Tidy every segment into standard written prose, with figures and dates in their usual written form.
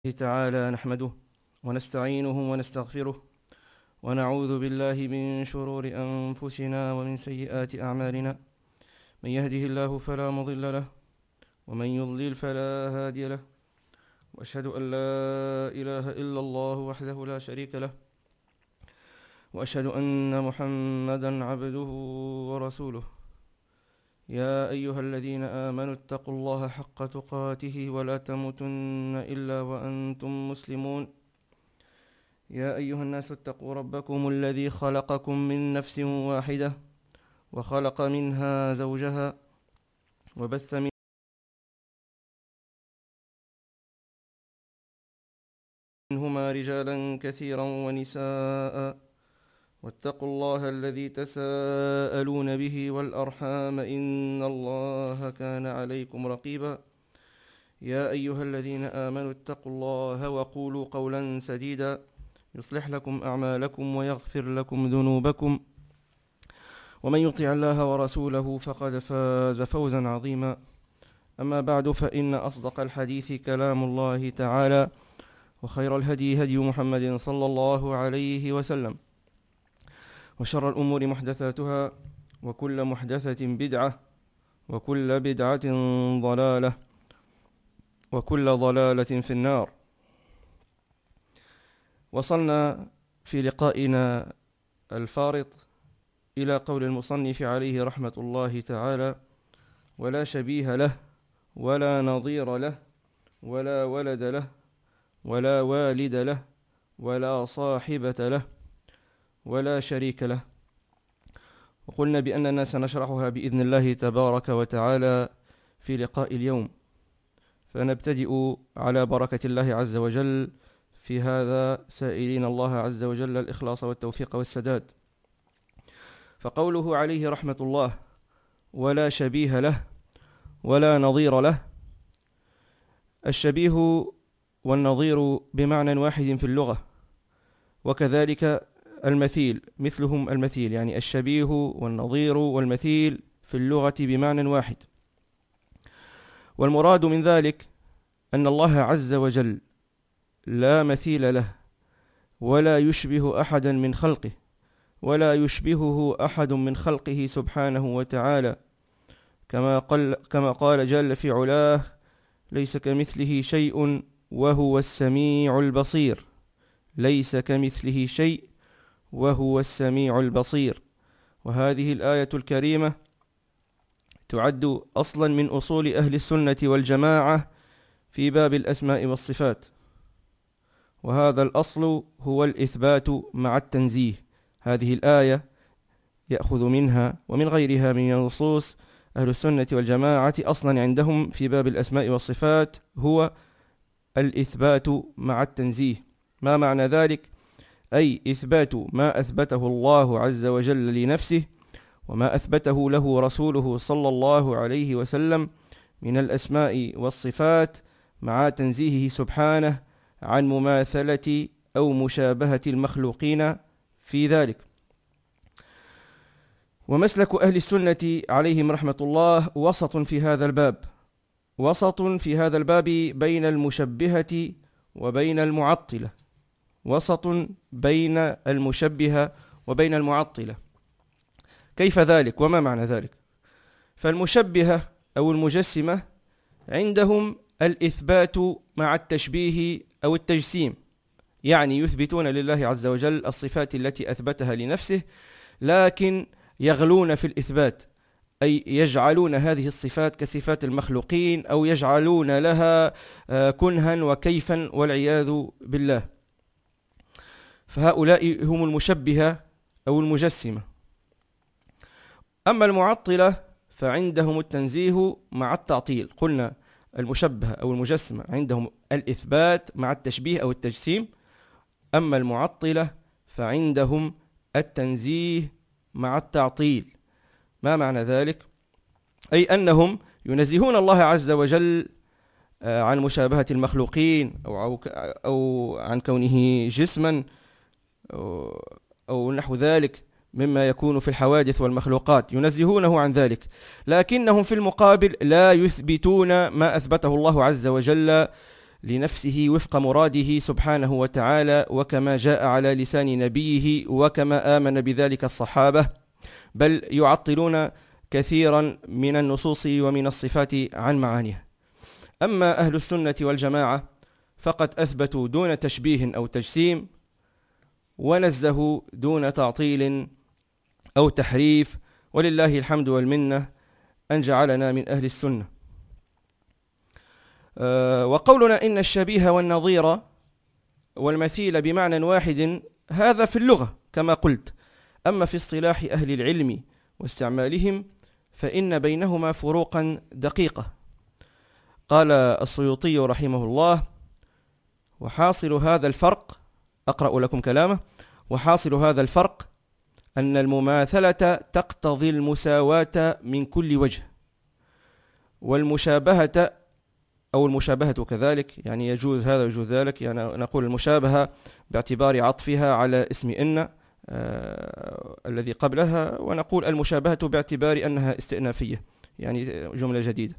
تعالى نحمده ونستعينه ونستغفره ونعوذ بالله من شرور أنفسنا ومن سيئات أعمالنا. من يهده الله فلا مضل له ومن يضلل فلا هادي له، وأشهد أن لا إله إلا الله وحده لا شريك له، وأشهد أن محمدا عبده ورسوله. يا أيها الذين آمنوا اتقوا الله حق تقاته ولا تموتن إلا وأنتم مسلمون. يا أيها الناس اتقوا ربكم الذي خلقكم من نفس واحدة وخلق منها زوجها وبث منهما رجالا كثيرا ونساء، واتقوا الله الذي تساءلون به والأرحام إن الله كان عليكم رقيبا. يا أيها الذين آمنوا اتقوا الله وقولوا قولا سديدا يصلح لكم أعمالكم ويغفر لكم ذنوبكم، ومن يطع الله ورسوله فقد فاز فوزا عظيما. أما بعد، فإن أصدق الحديث كلام الله تعالى، وخير الهدي هدي محمد صلى الله عليه وسلم، وشر الأمور محدثاتها، وكل محدثة بدعة، وكل بدعة ضلالة، وكل ضلالة في النار. وصلنا في لقائنا الفارط إلى قول المصنف عليه رحمة الله تعالى: ولا شبيه له ولا نظير له ولا ولد له ولا والد له ولا صاحبة له ولا شريك له. وقلنا بأننا سنشرحها بإذن الله تبارك وتعالى في لقاء اليوم، فنبتدئ على بركة الله عز وجل في هذا سائلين الله عز وجل الإخلاص والتوفيق والسداد. فقوله عليه رحمة الله: ولا شبيه له ولا نظير له. الشبيه والنظير بمعنى واحد في اللغة، وكذلك المثيل، مثلهم المثيل، يعني الشبيه والنظير والمثيل في اللغة بمعنى واحد. والمراد من ذلك أن الله عز وجل لا مثيل له، ولا يشبه أحدا من خلقه، ولا يشبهه أحد من خلقه سبحانه وتعالى، كما قال جل في علاه: ليس كمثله شيء وهو السميع البصير. ليس كمثله شيء وهو السميع البصير. وهذه الآية الكريمة تعد أصلا من أصول أهل السنة والجماعة في باب الأسماء والصفات، وهذا الأصل هو الإثبات مع التنزيه. هذه الآية يأخذ منها ومن غيرها من نصوص أهل السنة والجماعة أصلا عندهم في باب الأسماء والصفات هو الإثبات مع التنزيه. ما معنى ذلك؟ أي إثبات ما أثبته الله عز وجل لنفسه، وما أثبته له رسوله صلى الله عليه وسلم من الأسماء والصفات، مع تنزيهه سبحانه عن مماثلة أو مشابهة المخلوقين في ذلك. ومسلك أهل السنة عليهم رحمة الله وسط في هذا الباب، وسط في هذا الباب بين المشبهة وبين المعطلة، وسط بين المشبهة وبين المعطلة. كيف ذلك وما معنى ذلك؟ فالمشبهة أو المجسمة عندهم الإثبات مع التشبيه أو التجسيم، يعني يثبتون لله عز وجل الصفات التي أثبتها لنفسه، لكن يغلون في الإثبات، أي يجعلون هذه الصفات كصفات المخلوقين، أو يجعلون لها كنها وكيفا والعياذ بالله. فهؤلاء هم المشبهة أو المجسمة. أما المعطلة فعندهم التنزيه مع التعطيل. قلنا المشبهة أو المجسمة عندهم الإثبات مع التشبيه أو التجسيم، أما المعطلة فعندهم التنزيه مع التعطيل. ما معنى ذلك؟ أي أنهم ينزهون الله عز وجل عن مشابهة المخلوقين، أو عن كونه جسما أو نحو ذلك مما يكون في الحوادث والمخلوقات، ينزهونه عن ذلك، لكنهم في المقابل لا يثبتون ما أثبته الله عز وجل لنفسه وفق مراده سبحانه وتعالى، وكما جاء على لسان نبيه، وكما آمن بذلك الصحابة، بل يعطلون كثيرا من النصوص ومن الصفات عن معانيها. أما أهل السنة والجماعة فقد أثبتوا دون تشبيه أو تجسيم، ونزهوا دون تعطيل أو تحريف، ولله الحمد والمنة أن جعلنا من أهل السنة. وقولنا إن الشبيه والنظير والمثيل بمعنى واحد هذا في اللغة كما قلت، أما في اصطلاح أهل العلم واستعمالهم فإن بينهما فروقا دقيقة. قال السيوطي رحمه الله: وحاصل هذا الفرق، أقرأ لكم كلامه: وحاصل هذا الفرق أن المماثلة تقتضي المساواة من كل وجه، والمشابهة أو المشابهة كذلك، يعني يجوز هذا ويجوز ذلك، يعني نقول المشابهة باعتبار عطفها على اسم إن الذي قبلها، ونقول المشابهة باعتبار أنها استئنافية، يعني جملة جديدة.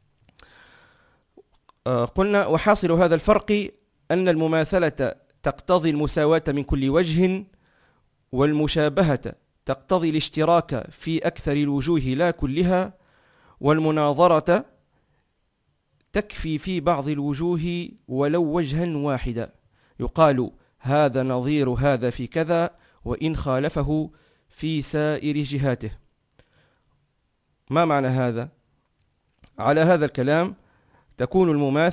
قلنا وحاصل هذا الفرق أن المماثلة تقتضي المساواة من كل وجه، والمشابهة تقتضي الاشتراك في أكثر الوجوه لا كلها، والمناظرة تكفي في بعض الوجوه ولو وجها واحدا، يقال هذا نظير هذا في كذا وإن خالفه في سائر جهاته. ما معنى هذا؟ على هذا الكلام تكون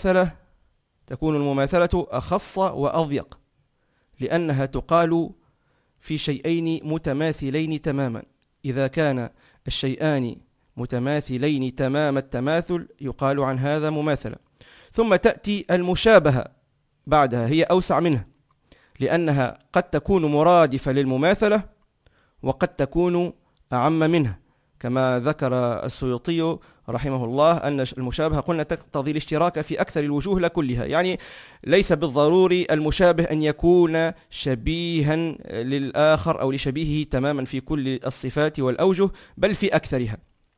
المماثلة أخص وأضيق، لأنها تقال في شيئين متماثلين تماما. إذا كان الشيئان متماثلين تمام التماثل يقال عن هذا مماثلة. ثم تأتي المشابهة بعدها، هي أوسع منها، لأنها قد تكون مرادفة للمماثلة وقد تكون أعم منها، كما ذكر السيوطي رحمه الله أن المشابهة قلنا تقتضي الاشتراك في أكثر الوجوه لا كلها، يعني ليس بالضروري المشابه أن يكون شبيها للآخر أو لشبيهه تماما في كل الصفات والأوجه، بل في أكثرها.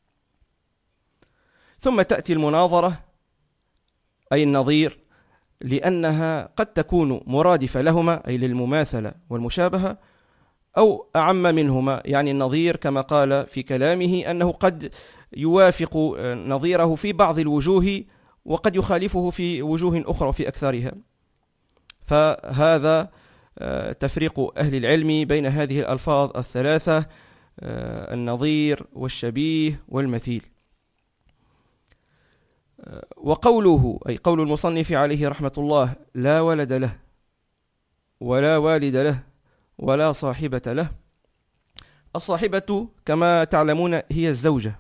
ثم تأتي المناظرة أي النظير، لأنها قد تكون مرادفة لهما أي للمماثلة والمشابهة، أو أعم منهما، يعني النظير كما قال في كلامه أنه قد يوافق نظيره في بعض الوجوه وقد يخالفه في وجوه أخرى وفي أكثرها. فهذا تفريق أهل العلم بين هذه الألفاظ الثلاثة: النظير والشبيه والمثيل. وقوله أي قول المصنف عليه رحمة الله: لا ولد له ولا والد له ولا صاحبة له. الصاحبة كما تعلمون هي الزوجة،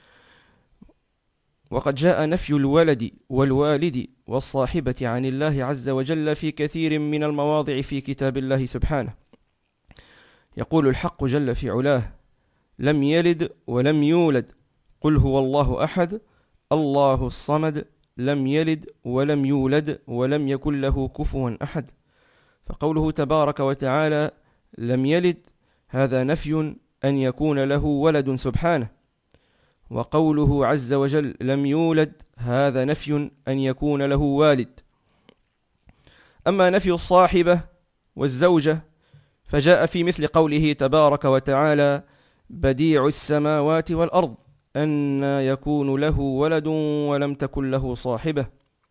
وقد جاء نفي الولد والوالد والصاحبة عن الله عز وجل في كثير من المواضع في كتاب الله سبحانه. يقول الحق جل في علاه: لم يلد ولم يولد، قل هو الله أحد الله الصمد، لم يلد ولم يولد ولم يكن له كفوا أحد. فقوله تبارك وتعالى لم يلد هذا نفي أن يكون له ولد سبحانه، وقوله عز وجل لم يولد هذا نفي أن يكون له والد. أما نفي الصاحبة والزوجة فجاء في مثل قوله تبارك وتعالى بديع السماوات والأرض أن يكون له ولد ولم تكن له صاحبة.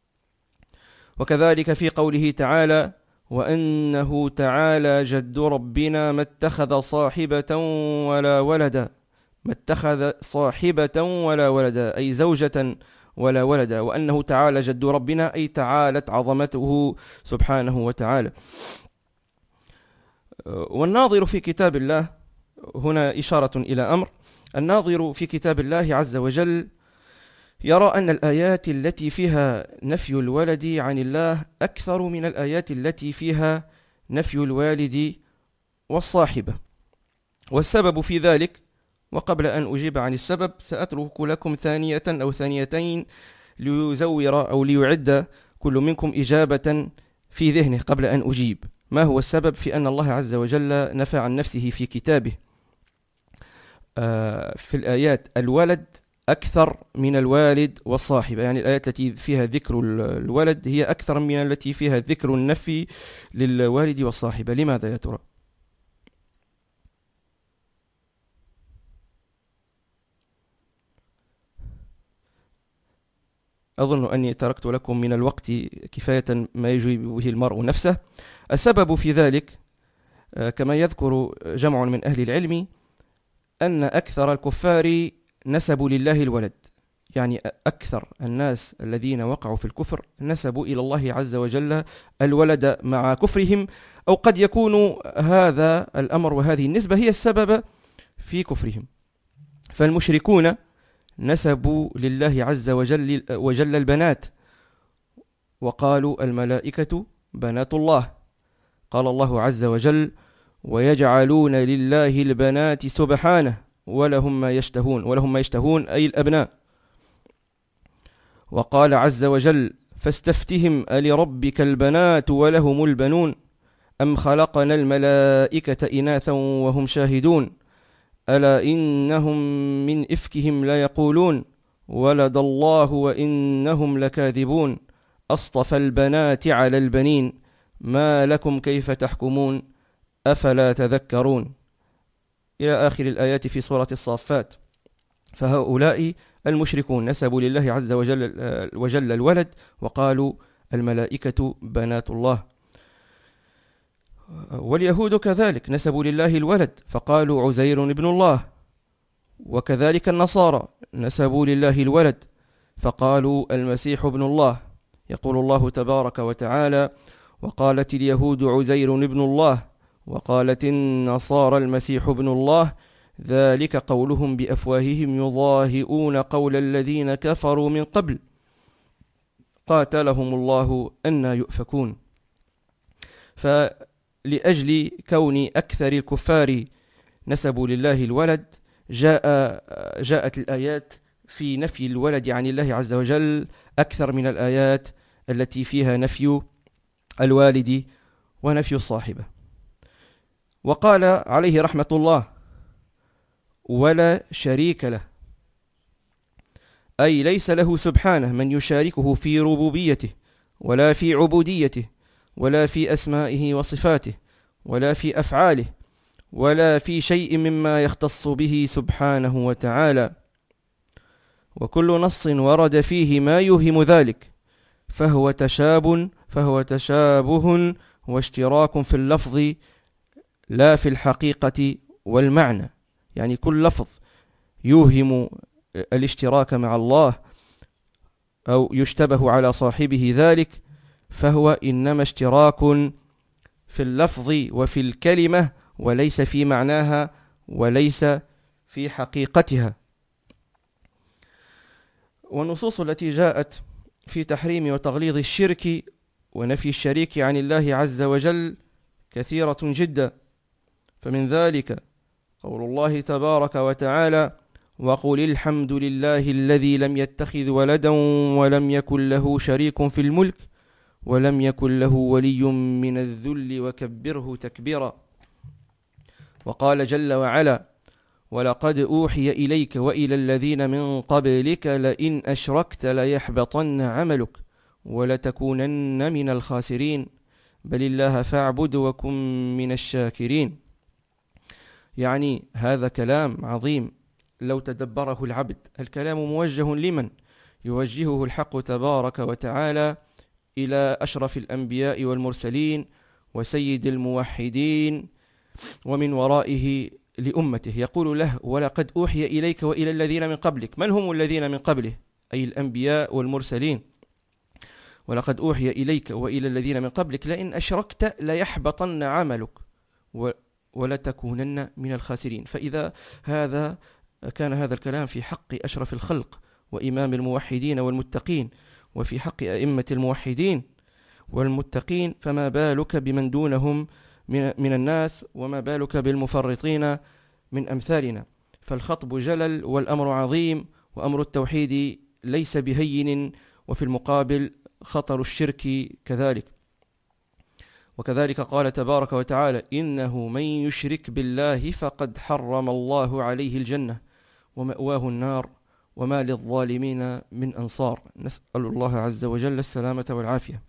وكذلك في قوله تعالى وأنه تعالى جد ربنا ما اتخذ صاحبة ولا ولدا، ما اتخذ صاحبة ولا ولدا أي زوجة ولا ولدا، وأنه تعالى جد ربنا أي تعالت عظمته سبحانه وتعالى. والناظر في كتاب الله، هنا إشارة إلى أمر، الناظر في كتاب الله عز وجل يرى أن الآيات التي فيها نفي الولد عن الله أكثر من الآيات التي فيها نفي الوالد والصاحبة. والسبب في ذلك، وقبل أن أجيب عن السبب سأترك لكم ثانية أو ثانيتين ليزور أو ليعد كل منكم إجابة في ذهنه قبل أن أجيب. ما هو السبب في أن الله عز وجل نفى عن نفسه في كتابه في الآيات الولد أكثر من الوالد والصاحبة، يعني الآيات التي فيها ذكر الولد هي أكثر من التي فيها ذكر النفي للوالد والصاحبة. لماذا يا ترى؟ أظن أني تركت لكم من الوقت كفاية ما يجيب به المرء نفسه. السبب في ذلك كما يذكر جمع من أهل العلم أن أكثر الكفار نسبوا لله الولد، يعني أكثر الناس الذين وقعوا في الكفر نسبوا إلى الله عز وجل الولد مع كفرهم، أو قد يكون هذا الأمر وهذه النسبة هي السبب في كفرهم. فالمشركون نسبوا لله عز وجل البنات، وقالوا الملائكة بنات الله. قال الله عز وجل: ويجعلون لله البنات سبحانه ولهم ما يشتهون، ولهم ما يشتهون أي الأبناء. وقال عز وجل: فاستفتهم ألربك البنات ولهم البنون أم خلقنا الملائكة إناثا وهم شاهدون ألا إنهم من إفكهم ليقولون ولد الله وإنهم لكاذبون أصطفى البنات على البنين ما لكم كيف تحكمون أفلا تذكرون، إلى آخر الآيات في سورة الصافات. فهؤلاء المشركون نسبوا لله عز وجل الولد، وقالوا الملائكة بنات الله. واليهود كذلك نسبوا لله الولد فقالوا عزير ابن الله، وكذلك النصارى نسبوا لله الولد فقالوا المسيح ابن الله. يقول الله تبارك وتعالى: وقالت اليهود عزير ابن الله وقالت النصارى المسيح ابن الله ذلك قولهم بأفواههم يضاهئون قول الذين كفروا من قبل قاتلهم الله أنى يؤفكون. فلأجل كون أكثر الكفار نسبوا لله الولد جاءت الآيات في نفي الولد عن الله عز وجل أكثر من الآيات التي فيها نفي الوالد ونفي الصاحبة. وقال عليه رحمة الله: ولا شريك له، أي ليس له سبحانه من يشاركه في ربوبيته ولا في عبوديته ولا في أسمائه وصفاته ولا في أفعاله ولا في شيء مما يختص به سبحانه وتعالى، وكل نص ورد فيه ما يوهم ذلك فهو تشابه واشتراك في اللفظ لا في الحقيقة والمعنى. يعني كل لفظ يوهم الاشتراك مع الله أو يشتبه على صاحبه ذلك فهو إنما اشتراك في اللفظ وفي الكلمة وليس في معناها وليس في حقيقتها. والنصوص التي جاءت في تحريم وتغليظ الشرك ونفي الشريك عن الله عز وجل كثيرة جدا، فمن ذلك قول الله تبارك وتعالى: وقل الحمد لله الذي لم يتخذ ولدا ولم يكن له شريك في الملك ولم يكن له ولي من الذل وكبره تكبيرا. وقال جل وعلا: ولقد أوحي إليك وإلى الذين من قبلك لئن أشركت ليحبطن عملك ولتكونن من الخاسرين بل الله فاعبد وكن من الشاكرين. يعني هذا كلام عظيم لو تدبره العبد. الكلام موجه لمن؟ يوجهه الحق تبارك وتعالى إلى أشرف الأنبياء والمرسلين وسيد الموحدين ومن ورائه لأمته. يقول له: ولقد أوحي إليك وإلى الذين من قبلك. من هم الذين من قبله؟ أي الأنبياء والمرسلين. ولقد أوحي إليك وإلى الذين من قبلك لئن أشركت ليحبطن عملك ولتكونن من الخاسرين. فإذا كان هذا الكلام في حق أشرف الخلق وإمام الموحدين والمتقين وفي حق أئمة الموحدين والمتقين، فما بالك بمن دونهم من الناس، وما بالك بالمفرطين من أمثالنا. فالخطب جلل والأمر عظيم، وأمر التوحيد ليس بهين، وفي المقابل خطر الشرك كذلك. وكذلك قال تبارك وتعالى: إنه من يشرك بالله فقد حرم الله عليه الجنة ومأواه النار وما للظالمين من أنصار. نسأل الله عز وجل السلامة والعافية.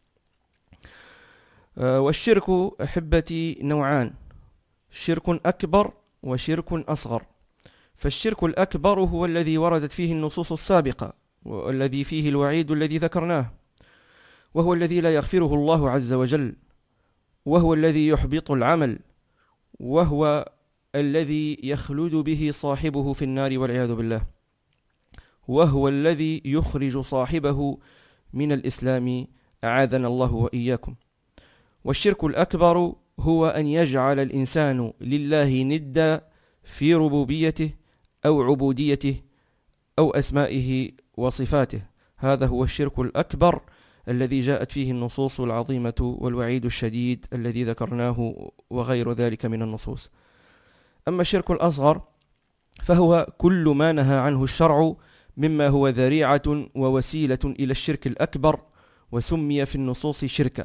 والشرك أحبتي نوعان: شرك أكبر وشرك أصغر. فالشرك الأكبر هو الذي وردت فيه النصوص السابقة، والذي فيه الوعيد الذي ذكرناه، وهو الذي لا يغفره الله عز وجل، وهو الذي يحبط العمل، وهو الذي يخلد به صاحبه في النار والعياذ بالله، وهو الذي يخرج صاحبه من الإسلام، أعاذنا الله وإياكم. والشرك الأكبر هو أن يجعل الإنسان لله ندا في ربوبيته أو عبوديته أو أسمائه وصفاته. هذا هو الشرك الأكبر الذي جاءت فيه النصوص العظيمة والوعيد الشديد الذي ذكرناه وغير ذلك من النصوص. أما الشرك الأصغر فهو كل ما نهى عنه الشرع مما هو ذريعة ووسيلة إلى الشرك الأكبر، وسمي في النصوص شركا،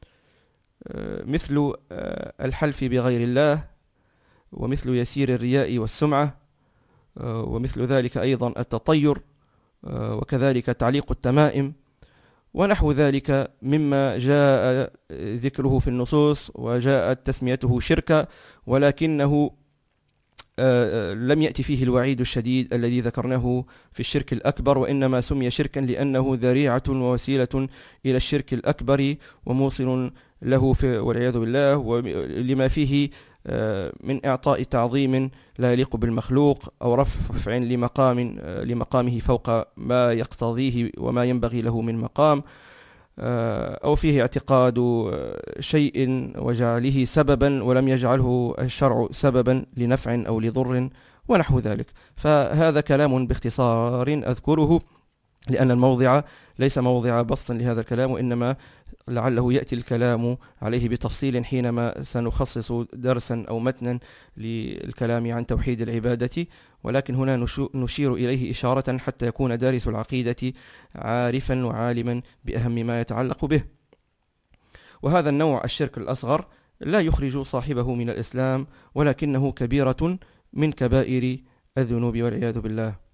مثل الحلف بغير الله، ومثل يسير الرياء والسمعة، ومثل ذلك أيضا التطير، وكذلك تعليق التمائم، ونحو ذلك مما جاء ذكره في النصوص وجاءت تسميته شركا، ولكنه لم يأتي فيه الوعيد الشديد الذي ذكرناه في الشرك الأكبر، وإنما سمي شركا لأنه ذريعة ووسيلة إلى الشرك الأكبر وموصل له والعياذ بالله، ولما فيه من إعطاء تعظيم لا يليق بالمخلوق، أو رفع لمقامه فوق ما يقتضيه وما ينبغي له من مقام، أو فيه اعتقاد شيء وجعله سببا ولم يجعله الشرع سببا لنفع أو لضر ونحو ذلك. فهذا كلام باختصار أذكره، لأن الموضع ليس موضع بسط لهذا الكلام، وإنما لعله يأتي الكلام عليه بتفصيل حينما سنخصص درسا أو متنا للكلام عن توحيد العبادة، ولكن هنا نشير إليه إشارة حتى يكون دارس العقيدة عارفا وعالما بأهم ما يتعلق به. وهذا النوع الشرك الأصغر لا يخرج صاحبه من الإسلام، ولكنه كبيرة من كبائر الذنوب والعياذ بالله.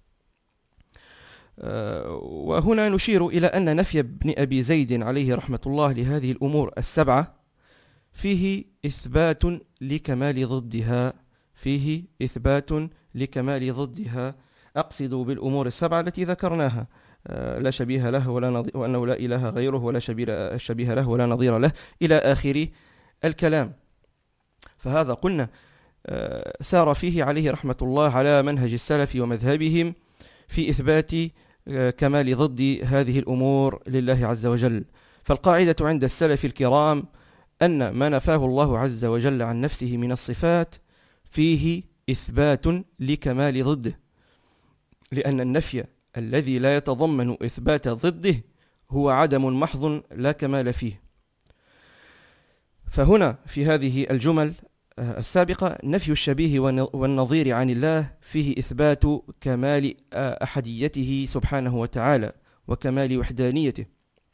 وهنا نشير إلى أن نفي ابن أبي زيد عليه رحمة الله لهذه الأمور السبعة فيه إثبات لكمال ضدها، أقصد بالأمور السبعة التي ذكرناها: لا شبيه له وأنه لا إله غيره ولا شبيه له ولا نظير له، إلى آخر الكلام. فهذا قلنا سار فيه عليه رحمة الله على منهج السلف ومذهبهم في إثبات كمال ضد هذه الأمور لله عز وجل. فالقاعدة عند السلف الكرام أن ما نفاه الله عز وجل عن نفسه من الصفات فيه إثبات لكمال ضده، لأن النفي الذي لا يتضمن إثبات ضده هو عدم محض لا كمال فيه. فهنا في هذه الجمل السابقة نفي الشبيه والنظير عن الله فيه إثبات كمال أحديته سبحانه وتعالى وكمال وحدانيته،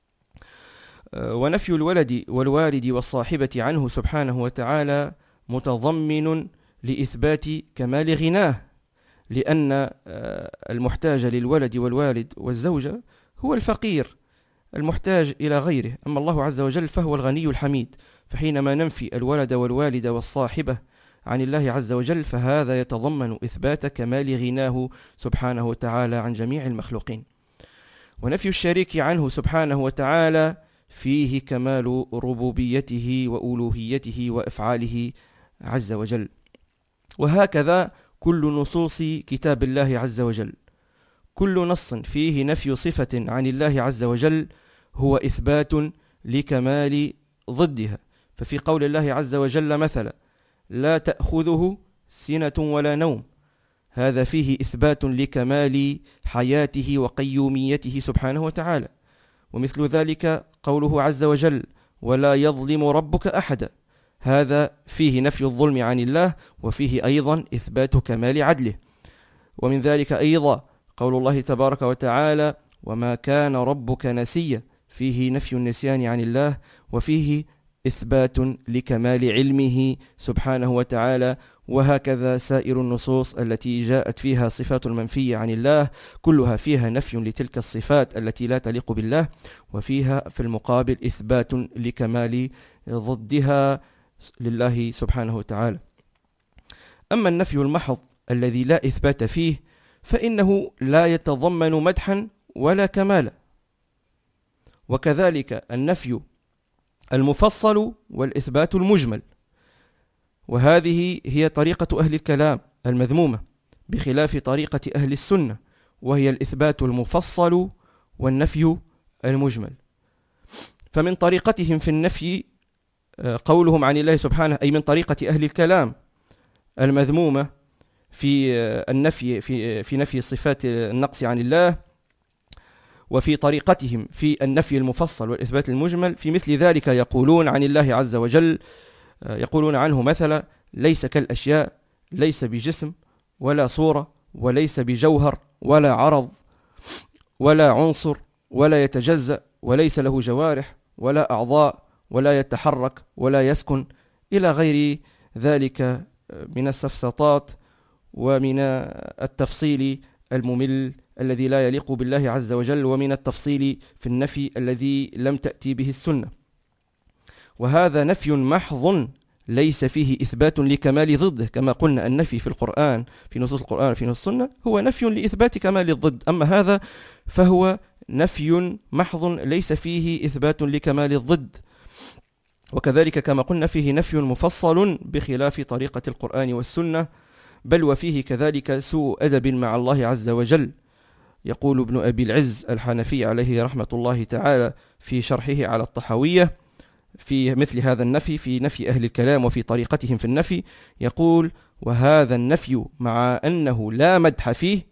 ونفي الولد والوالد والصاحبة عنه سبحانه وتعالى متضمن لإثبات كمال غناه، لأن المحتاج للولد والوالد والزوجة هو الفقير المحتاج إلى غيره، أما الله عز وجل فهو الغني الحميد. فحينما ننفي الولد والوالد والصاحبة عن الله عز وجل فهذا يتضمن إثبات كمال غناه سبحانه وتعالى عن جميع المخلوقين. ونفي الشريك عنه سبحانه وتعالى فيه كمال ربوبيته وألوهيته وأفعاله عز وجل. وهكذا كل نصوص كتاب الله عز وجل، كل نص فيه نفي صفة عن الله عز وجل هو إثبات لكمال ضدها. ففي قول الله عز وجل مثلا: لا تأخذه سنة ولا نوم، هذا فيه إثبات لكمال حياته وقيوميته سبحانه وتعالى. ومثل ذلك قوله عز وجل: ولا يظلم ربك أحدا، هذا فيه نفي الظلم عن الله وفيه أيضا إثبات كمال عدله. ومن ذلك أيضا قول الله تبارك وتعالى: وما كان ربك نسيا، فيه نفي النسيان عن الله وفيه إثبات لكمال علمه سبحانه وتعالى وهكذا سائر النصوص التي جاءت فيها صفات المنفية عن الله كلها فيها نفي لتلك الصفات التي لا تليق بالله، وفيها في المقابل إثبات لكمال ضدها لله سبحانه وتعالى. أما النفي المحض الذي لا إثبات فيه فإنه لا يتضمن مدحا ولا كمالا، وكذلك النفي المفصل والإثبات المجمل، وهذه هي طريقة أهل الكلام المذمومة، بخلاف طريقة أهل السنة وهي الإثبات المفصل والنفي المجمل. فمن طريقتهم في النفي قولهم عن الله سبحانه، أي من طريقة أهل الكلام المذمومة في النفي في نفي صفات النقص عن الله، وفي طريقتهم في النفي المفصل والإثبات المجمل في مثل ذلك يقولون عن الله عز وجل، يقولون عنه مثلا: ليس كالأشياء، ليس بجسم ولا صورة وليس بجوهر ولا عرض ولا عنصر ولا يتجزأ وليس له جوارح ولا أعضاء ولا يتحرك ولا يسكن، إلى غير ذلك من السفسطات ومن التفصيل الممل الذي لا يليق بالله عز وجل، ومن التفصيل في النفي الذي لم تأتي به السنة. وهذا نفي محض ليس فيه إثبات لكمال ضده، كما قلنا النفي في القرآن في نصوص القرآن في نصوص السنة هو نفي لإثبات كمال الضد، أما هذا فهو نفي محض ليس فيه إثبات لكمال الضد. وكذلك كما قلنا فيه نفي مفصل بخلاف طريقة القرآن والسنة، بل وفيه كذلك سوء أدب مع الله عز وجل. يقول ابن أبي العز الحنفي عليه رحمة الله تعالى في شرحه على الطحاوية في مثل هذا النفي، في نفي أهل الكلام وفي طريقتهم في النفي، يقول: وهذا النفي مع أنه لا مدح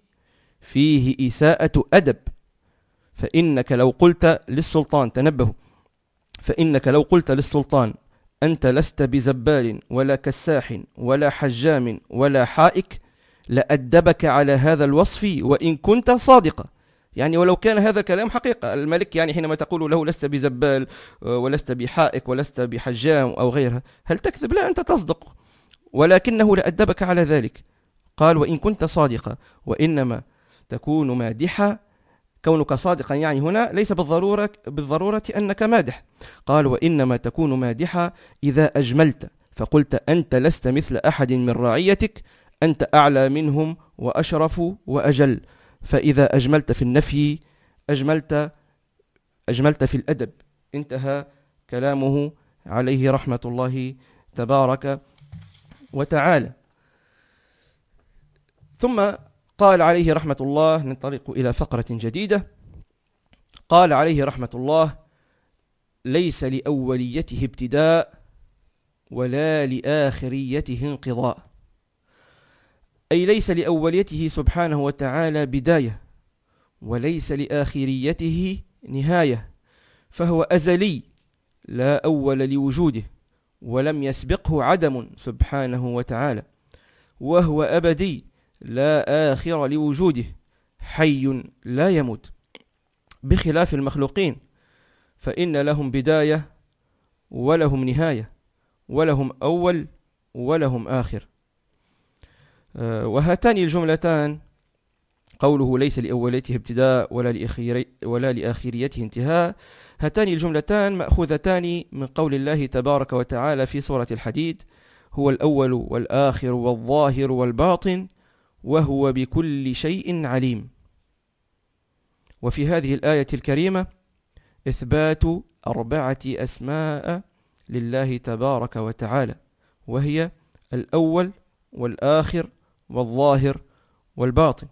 فيه إساءة أدب، فإنك لو قلت للسلطان، تنبهوا، فإنك لو قلت للسلطان: أنت لست بزبال ولا كساح ولا حجام ولا حائك، لأدبك على هذا الوصف وإن كنت صادقا. يعني ولو كان هذا الكلام حقيقة، الملك يعني حينما تقول له لست بزبال ولست بحائك ولست بحجام أو غيرها، هل تكذب؟ لا، أنت تصدق، ولكنه لأدبك على ذلك. قال: وإن كنت صادقا، وإنما تكون مادحا، كونك صادقا يعني هنا ليس بالضرورة أنك مادح. قال: وإنما تكون مادحا إذا أجملت فقلت: أنت لست مثل أحد من رعيتك، أنت أعلى منهم وأشرف وأجل. فإذا أجملت في النفي أجملت في الأدب. انتهى كلامه عليه رحمة الله تبارك وتعالى. ثم قال عليه رحمة الله، ننطلق إلى فقرة جديدة. قال عليه رحمة الله: ليس لأوليته ابتداء ولا لآخريته انقضاء، أي ليس لأوليته سبحانه وتعالى بداية وليس لآخريته نهاية، فهو أزلي لا أول لوجوده ولم يسبقه عدم سبحانه وتعالى، وهو أبدي لا آخر لوجوده حي لا يموت، بخلاف المخلوقين فإن لهم بداية ولهم نهاية ولهم أول ولهم آخر. وهاتان الجملتان، قوله ليس لأوليته ابتداء ولا لآخريته انتهاء، هاتان الجملتان مأخوذتان من قول الله تبارك وتعالى في سورة الحديد: هو الأول والآخر والظاهر والباطن وهو بكل شيء عليم. وفي هذه الآية الكريمة إثبات 4 أسماء لله تبارك وتعالى، وهي الأول والآخر والظاهر والباطن.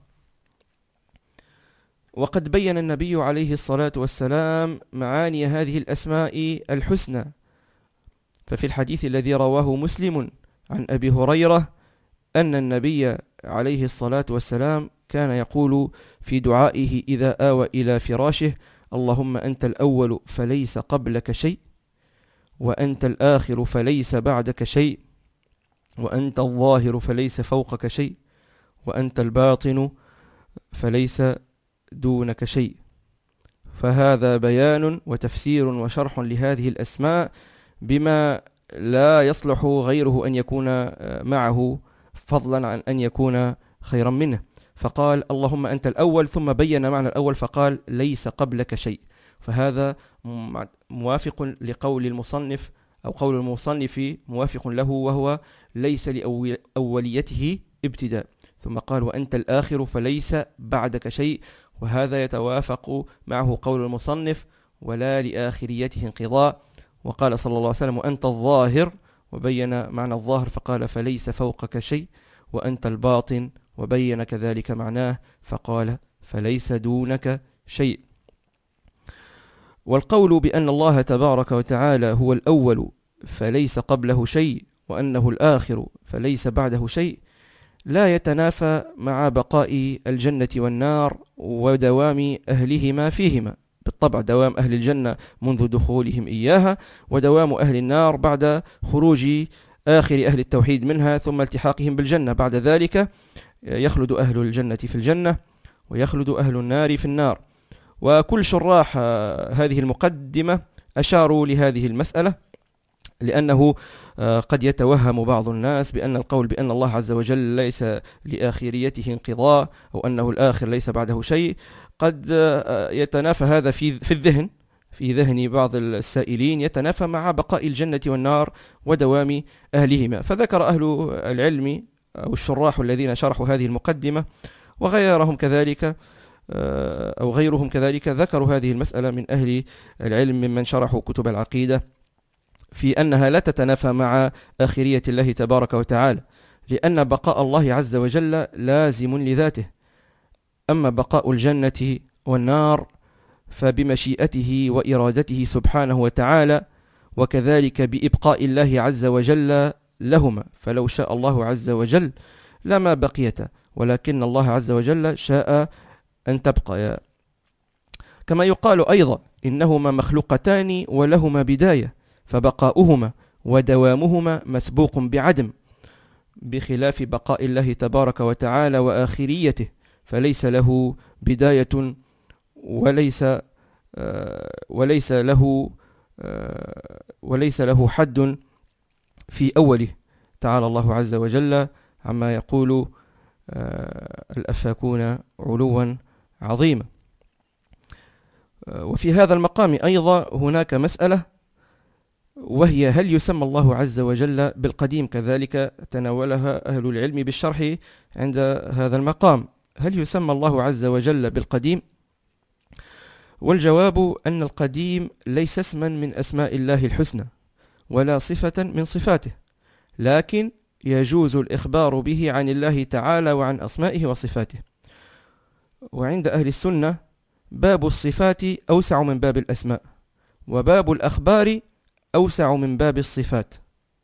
وقد بين النبي عليه الصلاة والسلام معاني هذه الأسماء الحسنى، ففي الحديث الذي رواه مسلم عن أبي هريرة أن النبي عليه الصلاة والسلام كان يقول في دعائه إذا آوى إلى فراشه: اللهم أنت الأول فليس قبلك شيء، وأنت الآخر فليس بعدك شيء، وأنت الظاهر فليس فوقك شيء، وأنت الباطن فليس دونك شيء. فهذا بيان وتفسير وشرح لهذه الأسماء بما لا يصلح غيره أن يكون معه فضلا عن أن يكون خيرا منه. فقال اللهم أنت الأول، ثم بين معنى الأول فقال ليس قبلك شيء. فهذا موافق لقول المصنف، أو قول المصنف موافق له، وهو ليس لأوليته ابتداء. ثم قال وأنت الآخر فليس بعدك شيء، وهذا يتوافق معه قول المصنف ولا لآخريته انقضاء. وقال صلى الله عليه وسلم وأنت الظاهر، وبين معنى الظاهر فقال فليس فوقك شيء. وأنت الباطن، وبين كذلك معناه فقال فليس دونك شيء. والقول بأن الله تبارك وتعالى هو الأول فليس قبله شيء، وأنه الآخر فليس بعده شيء، لا يتنافى مع بقاء الجنة والنار ودوام أهلهما فيهما. بالطبع دوام أهل الجنة منذ دخولهم إياها، ودوام أهل النار بعد خروج آخر أهل التوحيد منها ثم التحاقهم بالجنة. بعد ذلك يخلد أهل الجنة في الجنة ويخلد أهل النار في النار. وكل شراح هذه المقدمة أشاروا لهذه المسألة، لأنه قد يتوهم بعض الناس بأن القول بأن الله عز وجل ليس لآخريته انقضاء، أو أنه الآخر ليس بعده شيء، قد يتنافى هذا في الذهن، في ذهن بعض السائلين، يتنافى مع بقاء الجنة والنار ودوام أهلهما. فذكر أهل العلم أو الشراح الذين شرحوا هذه المقدمة وغيرهم كذلك أو غيرهم كذلك ذكروا هذه المسألة من أهل العلم ممن شرحوا كتب العقيدة، في أنها لا تتنافى مع آخرية الله تبارك وتعالى، لأن بقاء الله عز وجل لازم لذاته. أما بقاء الجنة والنار فبمشيئته وإرادته سبحانه وتعالى، وكذلك بإبقاء الله عز وجل لهما. فلو شاء الله عز وجل لما بقيتا، ولكن الله عز وجل شاء أن تبقيا. كما يقال أيضا إنهما مخلوقتان ولهما بداية، فبقاؤهما ودوامهما مسبوق بعدم، بخلاف بقاء الله تبارك وتعالى وآخريته، فليس له بداية وليس له حد في أوله. تعالى الله عز وجل عما يقول الأفاكون علوا عظيما. وفي هذا المقام أيضا هناك مسألة، وهي هل يسمى الله عز وجل بالقديم؟ كذلك تناولها أهل العلم بالشرح عند هذا المقام. هل يسمى الله عز وجل بالقديم؟ والجواب أن القديم ليس اسما من أسماء الله الحسنى ولا صفة من صفاته، لكن يجوز الإخبار به عن الله تعالى وعن أسمائه وصفاته. وعند أهل السنة باب الصفات أوسع من باب الأسماء، وباب الأخبار أوسع من باب الصفات.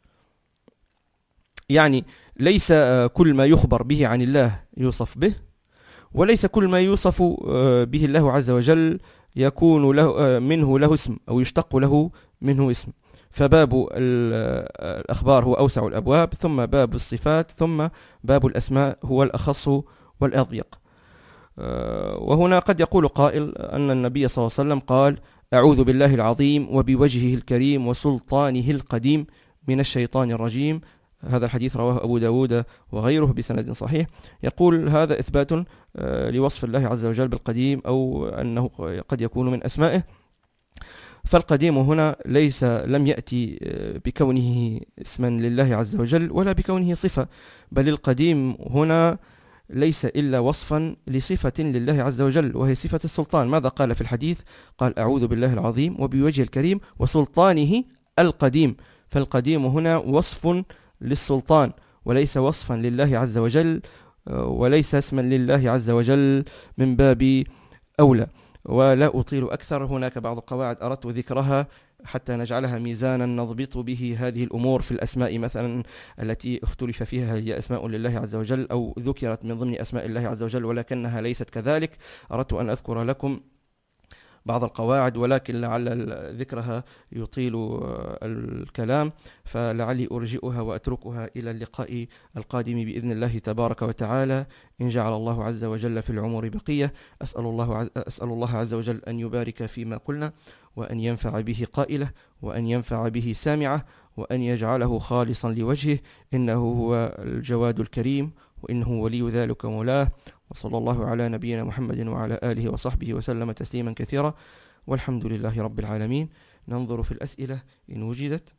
يعني ليس كل ما يخبر به عن الله يوصف به، وليس كل ما يوصف به الله عز وجل يكون له منه له اسم أو يشتق له منه اسم. فباب الأخبار هو أوسع الأبواب، ثم باب الصفات، ثم باب الأسماء هو الأخص والأضيق. وهنا قد يقول قائل أن النبي صلى الله عليه وسلم قال أعوذ بالله العظيم وبوجهه الكريم وسلطانه القديم من الشيطان الرجيم. هذا الحديث رواه أبو داود وغيره بسند صحيح. يقول هذا إثبات لوصف الله عز وجل بالقديم، أو أنه قد يكون من أسمائه. فالقديم هنا لم يأتي بكونه اسما لله عز وجل ولا بكونه صفة، بل القديم هنا ليس إلا وصفا لصفة لله عز وجل، وهي صفة السلطان. ماذا قال في الحديث؟ قال أعوذ بالله العظيم وبوجه الكريم وسلطانه القديم. فالقديم هنا وصف للسلطان وليس وصفا لله عز وجل، وليس اسما لله عز وجل من باب أولى. ولا أطيل أكثر، هناك بعض القواعد أردت ذكرها حتى نجعلها ميزانا نضبط به هذه الأمور في الأسماء مثلا التي اختلف فيها، هي أسماء لله عز وجل أو ذكرت من ضمن أسماء الله عز وجل ولكنها ليست كذلك. أردت أن أذكر لكم بعض القواعد، ولكن لعل ذكرها يطيل الكلام، فلعلي أرجئها وأتركها إلى اللقاء القادم بإذن الله تبارك وتعالى إن جعل الله عز وجل في العمر بقية. أسأل الله عز وجل أن يبارك فيما قلنا، وأن ينفع به قائله، وأن ينفع به سامعه، وأن يجعله خالصا لوجهه، إنه هو الجواد الكريم، وإنه ولي ذلك مولاه. وصلى الله على نبينا محمد وعلى آله وصحبه وسلم تسليما كثيرا، والحمد لله رب العالمين. ننظر في الأسئلة إن وجدت.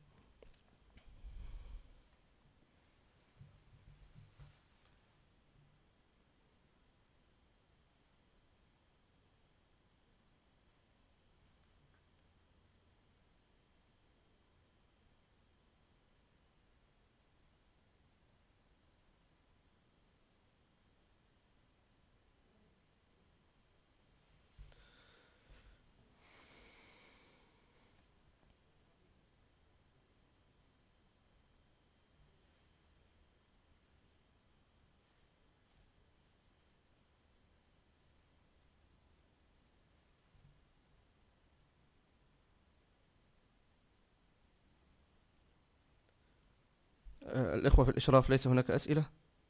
الإخوة في الإشراف، ليس هناك أسئلة؟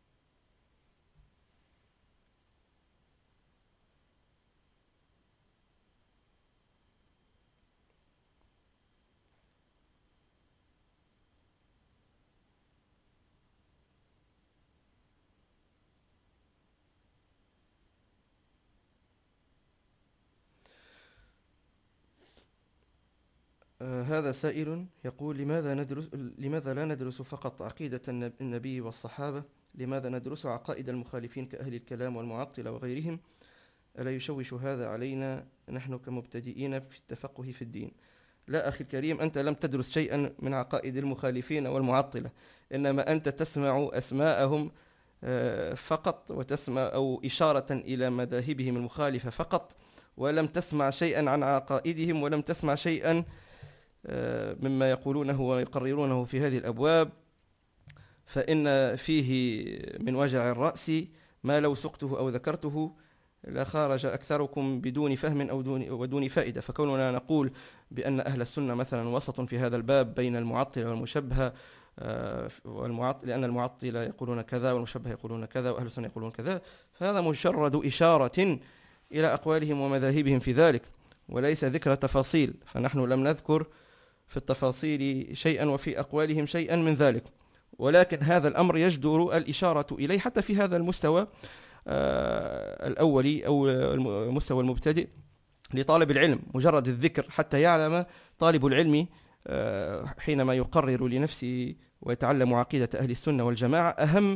هذا سائل يقول: لماذا لا ندرس فقط عقيدة النبي والصحابة؟ لماذا ندرس عقائد المخالفين كأهل الكلام والمعطلة وغيرهم؟ ألا يشوش هذا علينا نحن كمبتدئين في التفقه في الدين؟ لا أخي الكريم، أنت لم تدرس شيئا من عقائد المخالفين والمعطلة، إنما أنت تسمع أسماءهم فقط، وتسمع أو إشارة إلى مذاهبهم المخالفة فقط، ولم تسمع شيئا عن عقائدهم، ولم تسمع شيئا مما يقولونه ويقررونه في هذه الأبواب. فإن فيه من وجع الرأس ما لو سقته أو ذكرته لخرج أكثركم بدون فهم أو ودون فائدة. فكوننا نقول بأن أهل السنة مثلا وسط في هذا الباب بين المعطلة والمشبهة، لأن المعطلة يقولون كذا والمشبهة يقولون كذا وأهل السنة يقولون كذا، فهذا مجرد إشارة إلى أقوالهم ومذاهبهم في ذلك، وليس ذكر تفاصيل. فنحن لم نذكر في التفاصيل شيئا وفي أقوالهم شيئا من ذلك، ولكن هذا الأمر يجدر الإشارة إليه حتى في هذا المستوى الأولي أو المستوى المبتدئ لطالب العلم. مجرد الذكر حتى يعلم طالب العلم حينما يقرر لنفسه ويتعلم عقيدة أهل السنة والجماعة أهم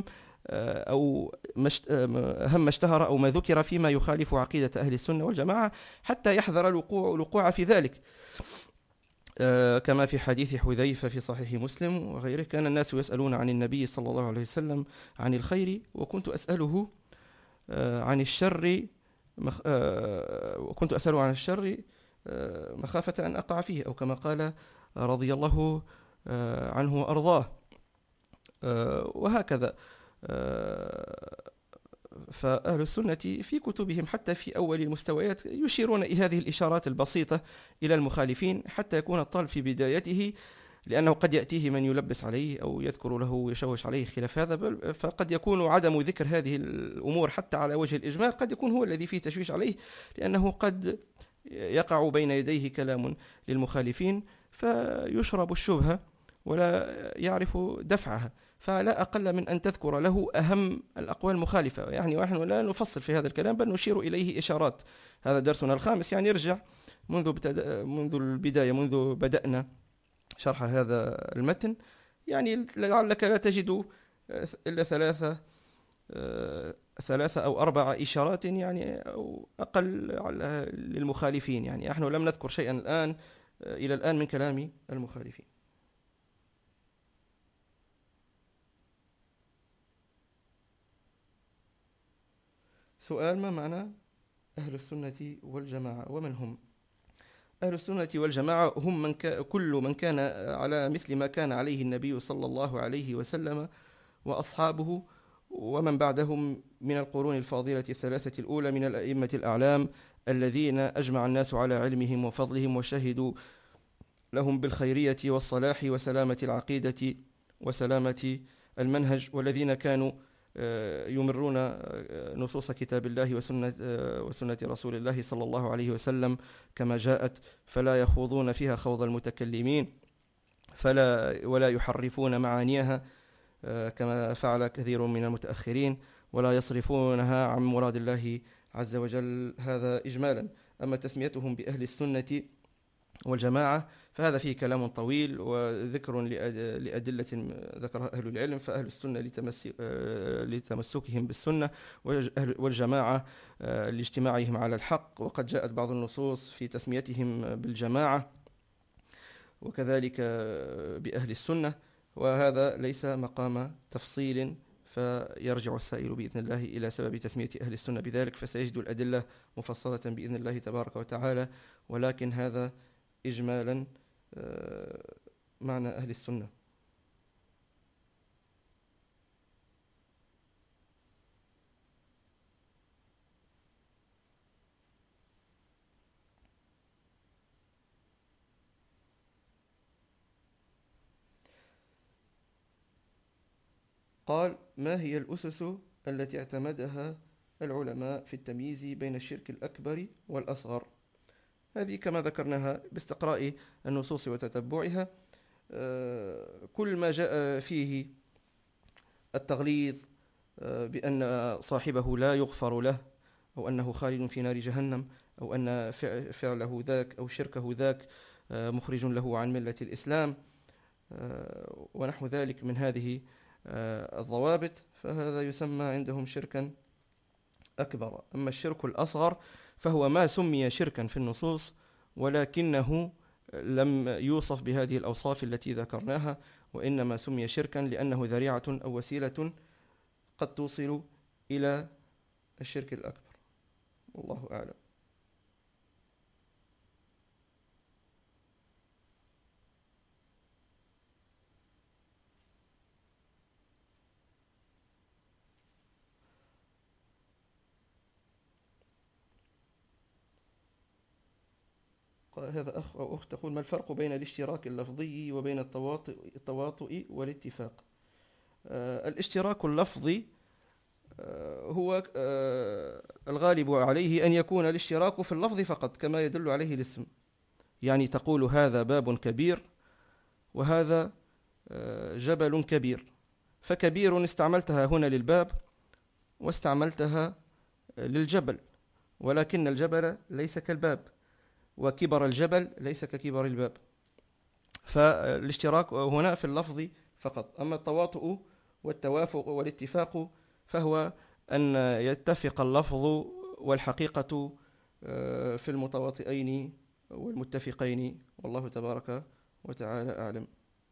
ما اشتهر أو ما ذكر فيما يخالف عقيدة أهل السنة والجماعة، حتى يحذر الوقوع في ذلك. كما في حديث حذيفة في صحيح مسلم وغيره: كان الناس يسألون عن النبي صلى الله عليه وسلم عن الخير، وكنت أسأله عن الشر مخافة أن أقع فيه، أو كما قال رضي الله عنه وأرضاه. وهكذا فأهل السنة في كتبهم حتى في أول المستويات يشيرون إلى هذه الإشارات البسيطة إلى المخالفين، حتى يكون الطالب في بدايته، لأنه قد يأتيه من يلبس عليه أو يذكر له ويشوش عليه خلاف هذا، فقد يكون عدم ذكر هذه الأمور حتى على وجه الإجمال قد يكون هو الذي فيه تشويش عليه، لأنه قد يقع بين يديه كلام للمخالفين فيشرب الشبهة ولا يعرف دفعها. فلا أقل من أن تذكر له أهم الأقوال المخالفة، يعني ونحن لا نفصل في هذا الكلام بل نشير إليه إشارات. هذا درسنا الخامس، يعني ارجع منذ البداية، منذ بدأنا شرح هذا المتن، يعني لعلك لا تجد إلا ثلاثة أو أربع إشارات يعني أو أقل للمخالفين. يعني نحن لم نذكر شيئا إلى الآن من كلام المخالفين. سؤال: ما معنى أهل السنة والجماعة ومن هم؟ أهل السنة والجماعة هم كل من كان على مثل ما كان عليه النبي صلى الله عليه وسلم وأصحابه ومن بعدهم من القرون الفاضلة الثلاثة الأولى من الأئمة الأعلام الذين أجمع الناس على علمهم وفضلهم وشهدوا لهم بالخيرية والصلاح وسلامة العقيدة وسلامة المنهج، والذين كانوا يمرون نصوص كتاب الله وسنة رسول الله صلى الله عليه وسلم كما جاءت، فلا يخوضون فيها خوض المتكلمين. ولا يحرفون معانيها كما فعل كثير من المتأخرين، ولا يصرفونها عن مراد الله عز وجل، هذا إجمالا. أما تسميتهم بأهل السنة والجماعة فهذا فيه كلام طويل وذكر لأدلة ذكرها أهل العلم. فأهل السنة لتمسكهم بالسنة، والجماعة لاجتماعهم على الحق، وقد جاءت بعض النصوص في تسميتهم بالجماعة وكذلك بأهل السنة، وهذا ليس مقام تفصيل، فيرجع السائل بإذن الله إلى سبب تسمية أهل السنة بذلك، فسيجد الأدلة مفصلة بإذن الله تبارك وتعالى. ولكن هذا إجمالا معنى أهل السنة. قال: ما هي الأسس التي اعتمدها العلماء في التمييز بين الشرك الأكبر والأصغر؟ هذه كما ذكرناها باستقراء النصوص وتتبعها. كل ما جاء فيه التغليظ بأن صاحبه لا يغفر له، أو أنه خالد في نار جهنم، أو أن فعله ذاك أو شركه ذاك مخرج له عن ملة الإسلام ونحو ذلك من هذه الضوابط، فهذا يسمى عندهم شركا أكبر. أما الشرك الأصغر فهو ما سمي شركا في النصوص، ولكنه لم يوصف بهذه الأوصاف التي ذكرناها، وإنما سمي شركا لأنه ذريعة أو وسيلة قد توصل إلى الشرك الأكبر، والله أعلم. هذا أخ أو أخت تقول: ما الفرق بين الاشتراك اللفظي وبين التواطؤ والاتفاق؟ الاشتراك اللفظي هو الغالب عليه أن يكون الاشتراك في اللفظ فقط كما يدل عليه الاسم، يعني تقول هذا باب كبير وهذا جبل كبير، فكبير استعملتها هنا للباب واستعملتها للجبل، ولكن الجبل ليس كالباب، وكبر الجبل ليس ككبر الباب، فالاشتراك هنا في اللفظ فقط. أما التواطؤ والتوافق والاتفاق فهو أن يتفق اللفظ والحقيقة في المتواطئين والمتفقين، والله تبارك وتعالى أعلم.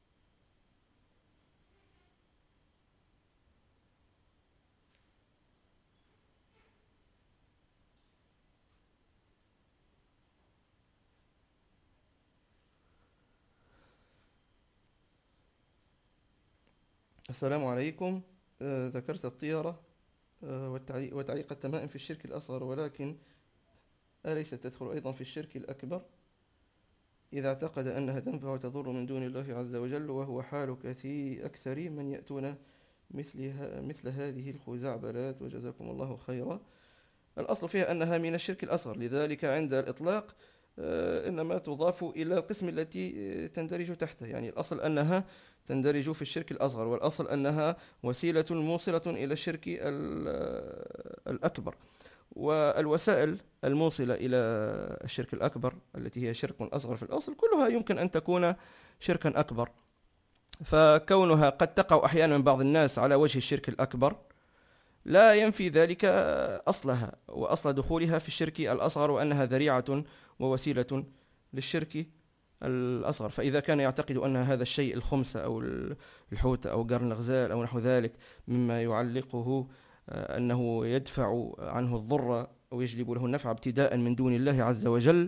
السلام عليكم. ذكرت الطيرة وتعليق التمائم في الشرك الأصغر، ولكن أليست تدخل أيضا في الشرك الأكبر إذا اعتقد أنها تنفع وتضر من دون الله عز وجل، وهو حال أكثر من يأتون مثل هذه الخزعبلات، وجزاكم الله خيرا. الأصل فيها أنها من الشرك الأصغر، لذلك عند الإطلاق إنما تضاف إلى القسم التي تندرج تحته، يعني الأصل أنها تندرج في الشرك الأصغر، والأصل أنها وسيلة موصلة إلى الشرك الأكبر. والوسائل الموصلة إلى الشرك الأكبر التي هي شرك أصغر في الأصل كلها يمكن أن تكون شركا أكبر، فكونها قد تقع أحيانا من بعض الناس على وجه الشرك الأكبر لا ينفي ذلك أصلها وأصل دخولها في الشرك الأصغر، وأنها ذريعة ووسيلة للشرك الأصغر. فإذا كان يعتقد أن هذا الشيء الخمسة أو الحوت أو قرن الغزال أو نحو ذلك مما يعلقه أنه يدفع عنه الضر أو يجلب له النفع ابتداء من دون الله عز وجل،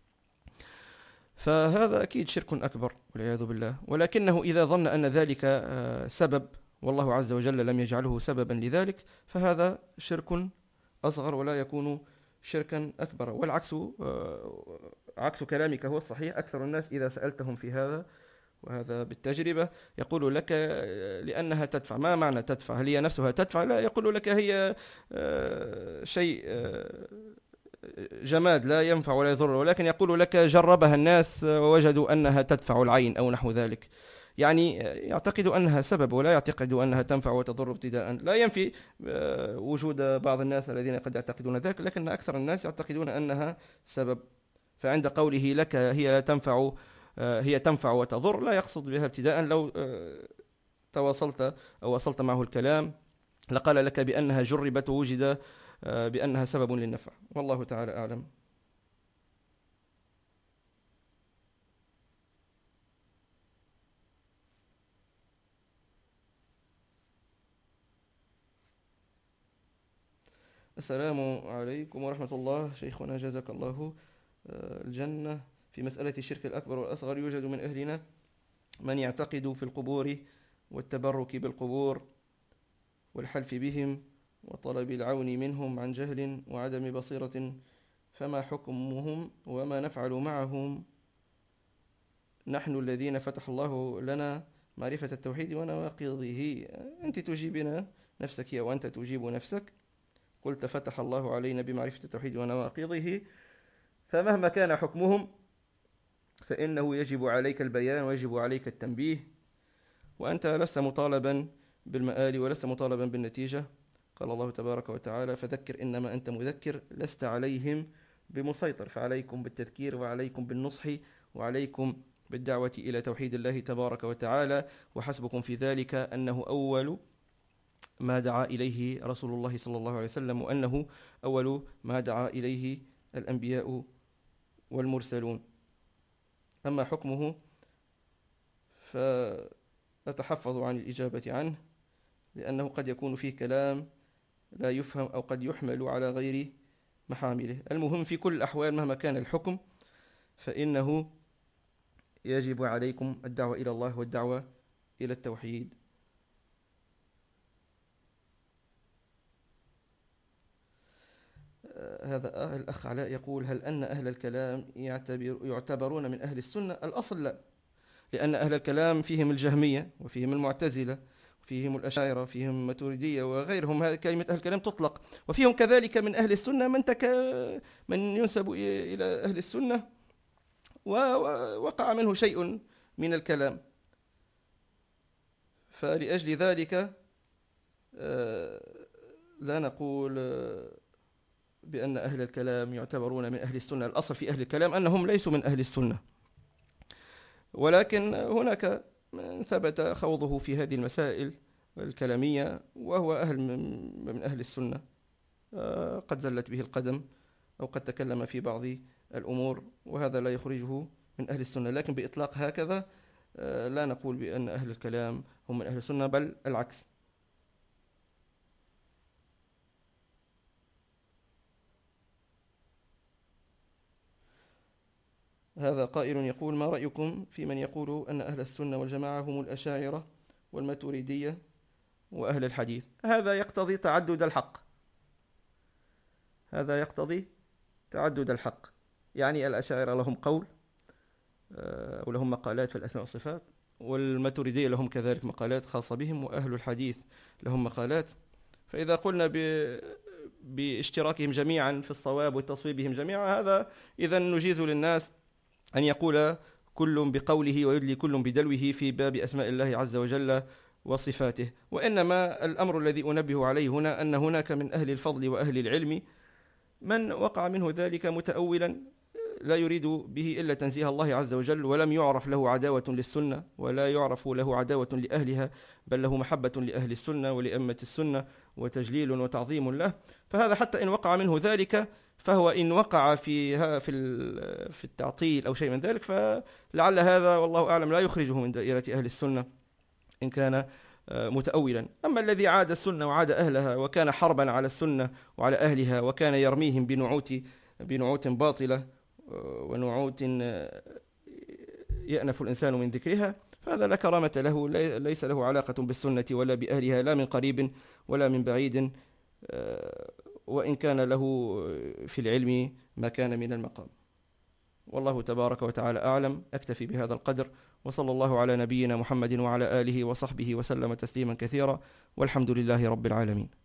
فهذا أكيد شرك أكبر والعياذ بالله. ولكنه إذا ظن أن ذلك سبب والله عز وجل لم يجعله سببا لذلك، فهذا شرك أصغر ولا يكون شركا أكبر. والعكس عكس كلامك هو الصحيح. أكثر الناس إذا سألتهم في هذا، وهذا بالتجربة، يقول لك لأنها تدفع. ما معنى تدفع؟ هل هي نفسها تدفع؟ لا، يقول لك هي شيء جماد لا ينفع ولا يضر، ولكن يقول لك جربها الناس ووجدوا أنها تدفع العين أو نحو ذلك. يعني يعتقد أنها سبب ولا يعتقد أنها تنفع وتضر ابتداء. لا ينفي وجود بعض الناس الذين قد يعتقدون ذلك، لكن أكثر الناس يعتقدون أنها سبب. فعند قوله لك هي تنفع وتضر، لا يقصد بها ابتداء. لو تواصلت أو وصلت معه الكلام لقال لك بأنها جربت ووجد بأنها سبب للنفع، والله تعالى أعلم. السلام عليكم ورحمة الله شيخنا، جزاك الله الجنة. في مسألة الشرك الأكبر والأصغر يوجد من أهلنا من يعتقد في القبور والتبرك بالقبور والحلف بهم وطلب العون منهم عن جهل وعدم بصيرة، فما حكمهم وما نفعل معهم نحن الذين فتح الله لنا معرفة التوحيد ونواقضه؟ أنت تجيبنا نفسك أو أنت تجيب نفسك. قلت فتح الله علينا بمعرفة التوحيد ونواقضه، فمهما كان حكمهم فإنه يجب عليك البيان ويجب عليك التنبيه، وأنت لست مطالبا بالمآل ولست مطالبا بالنتيجة. قال الله تبارك وتعالى: فذكر إنما أنت مذكر لست عليهم بمسيطر. فعليكم بالتذكير وعليكم بالنصح وعليكم بالدعوة إلى توحيد الله تبارك وتعالى، وحسبكم في ذلك أنه أول ما دعا إليه رسول الله صلى الله عليه وسلم، وأنه أول ما دعا إليه الأنبياء والمرسلون. أما حكمه فأتحفظ عن الإجابة عنه، لأنه قد يكون فيه كلام لا يفهم أو قد يحمل على غير محامله. المهم في كل الأحوال مهما كان الحكم فإنه يجب عليكم الدعوة إلى الله والدعوة إلى التوحيد. هذا الأخ علاء يقول: هل أن أهل الكلام يعتبرون من أهل السنة؟ الأصل لا، لأن أهل الكلام فيهم الجهمية وفيهم المعتزلة وفيهم الأشاعرة وفيهم الماتريدية وغيرهم. هذه كلمة أهل الكلام تطلق، وفيهم كذلك من أهل السنة من ينسب إلى أهل السنة ووقع منه شيء من الكلام. فلأجل ذلك لا نقول بأن أهل الكلام يعتبرون من أهل السنة. الأصل في أهل الكلام أنهم ليسوا من أهل السنة، ولكن هناك من ثبت خوضه في هذه المسائل الكلامية وهو من أهل السنة، قد زلت به القدم أو قد تكلم في بعض الأمور، وهذا لا يخرجه من أهل السنة. لكن بإطلاق هكذا لا نقول بأن أهل الكلام هم من أهل السنة، بل العكس. هذا قائل يقول: ما رأيكم في من يقول أن أهل السنة والجماعة هم الأشاعرة والماتريدية وأهل الحديث؟ هذا يقتضي تعدد الحق، هذا يقتضي تعدد الحق. يعني الأشاعرة لهم قول ولهم مقالات في الأسماء والصفات، والماتريدية لهم كذلك مقالات خاصة بهم، وأهل الحديث لهم مقالات. فإذا قلنا باشتراكهم جميعا في الصواب وتصويبهم جميعا، هذا إذا نجيز للناس أن يقول كل بقوله ويدلي كل بدلوه في باب أسماء الله عز وجل وصفاته. وإنما الأمر الذي أنبه عليه هنا أن هناك من أهل الفضل وأهل العلم من وقع منه ذلك متأولا لا يريد به إلا تنزيه الله عز وجل، ولم يعرف له عداوة للسنة ولا يعرف له عداوة لأهلها، بل له محبة لأهل السنة ولأمة السنة وتجليل وتعظيم له. فهذا حتى إن وقع منه ذلك فهو إن وقع في التعطيل أو شيء من ذلك فلعل هذا والله أعلم لا يخرجه من دائرة أهل السنة إن كان متأولا. أما الذي عاد السنة وعاد أهلها وكان حربا على السنة وعلى أهلها وكان يرميهم بنعوت باطلة ونعوت يأنف الإنسان من ذكرها، فهذا لا كرامة له، ليس له علاقة بالسنة ولا بأهلها، لا من قريب ولا من بعيد، وإن كان له في العلم ما كان من المقام. والله تبارك وتعالى أعلم. أكتفي بهذا القدر، وصلى الله على نبينا محمد وعلى آله وصحبه وسلم تسليما كثيرا، والحمد لله رب العالمين.